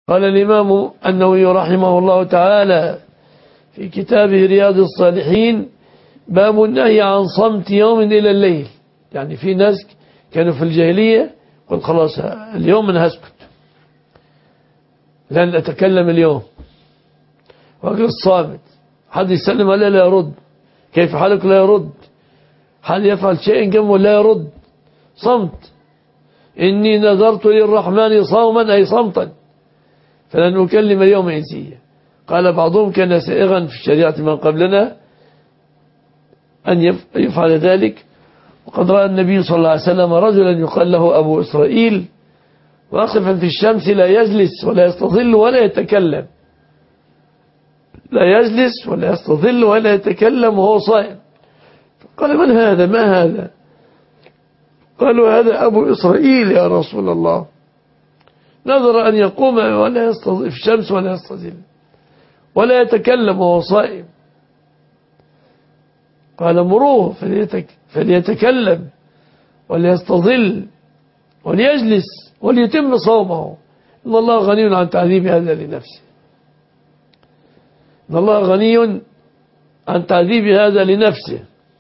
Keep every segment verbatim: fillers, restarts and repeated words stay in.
قال الإمام النووي رحمه الله تعالى في كتابه رياض الصالحين: باب النهي عن صمت يوم إلى الليل. يعني في ناس كانوا في الجاهلية قل خلاص اليوم أنا هسكت، لن أتكلم اليوم، وأجل الصامت، حد يسلم عليه لا يرد، كيف حالك لا يرد، حد يفعل شيء جنبه لا يرد، صمت. إني نذرت للرحمن صوما أي صمتا فلن أكلم اليوم إنسيا. قال بعضهم كان سائغا في الشريعة من قبلنا أن يفعل ذلك، وقد رأى النبي صلى الله عليه وسلم رجلا يقال له أبو إسرائيل واقفا في الشمس لا يجلس ولا يستظل ولا يتكلم، لا يجلس ولا يستظل ولا يتكلم وهو صائم. قال: من هذا؟ ما هذا؟ قالوا: هذا أبو إسرائيل يا رسول الله، نظر أن يقوم ولا يستظل في الشمس ولا يستظل ولا يتكلم وهو صائم. قال: مروه فليتك فليتكلم وليستظل وليجلس وليتم صومه، إن الله غني عن تعذيب هذا لنفسه. إن الله غني عن تعذيب هذا لنفسه.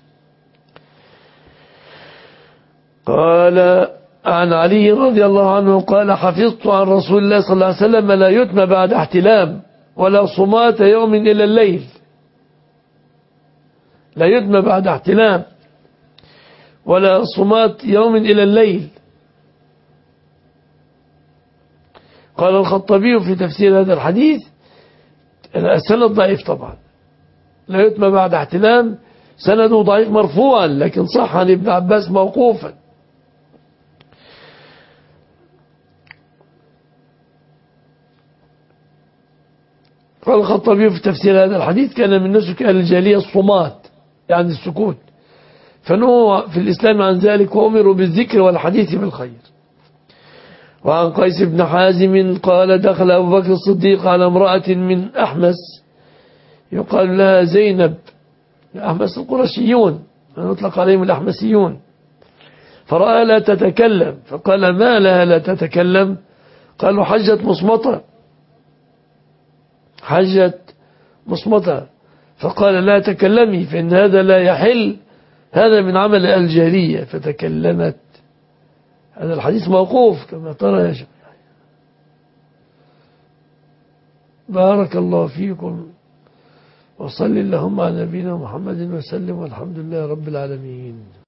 قال عن علي رضي الله عنه قال: حفظت عن رسول الله صلى الله عليه وسلم لا يتم بعد احتلام ولا صمات يوم إلى الليل. لا يتم بعد احتلام ولا صمات يوم إلى الليل. قال الخطبي في تفسير هذا الحديث: السند ضعيف طبعا، لا يتم بعد احتلام سنده ضعيف مرفوعا، لكن صح عن ابن عباس موقوفا. قال الخطبي في تفسير هذا الحديث: كان من نسك أهل الجاهلية الصمات، يعني السكوت، فنهوا في الإسلام عن ذلك وأمروا بالذكر والحديث بالخير. وعن قيس بن حازم قال: دخل أبو بكر الصديق على امرأة من أحمس يقال لها زينب، أحمس القرشيون نطلق عليهم الأحمسيون، فرأى لا تتكلم فقال: ما لها لا تتكلم؟ قالوا: حجت مصمتة، حجت مصمتة. فقال: لا تكلمي فإن هذا لا يحل، هذا من عمل الجاهلية، فتكلمت. هذا الحديث موقوف كما ترى يا شيخ. بارك الله فيكم، وصل اللهم على نبينا محمد وسلم، والحمد لله رب العالمين.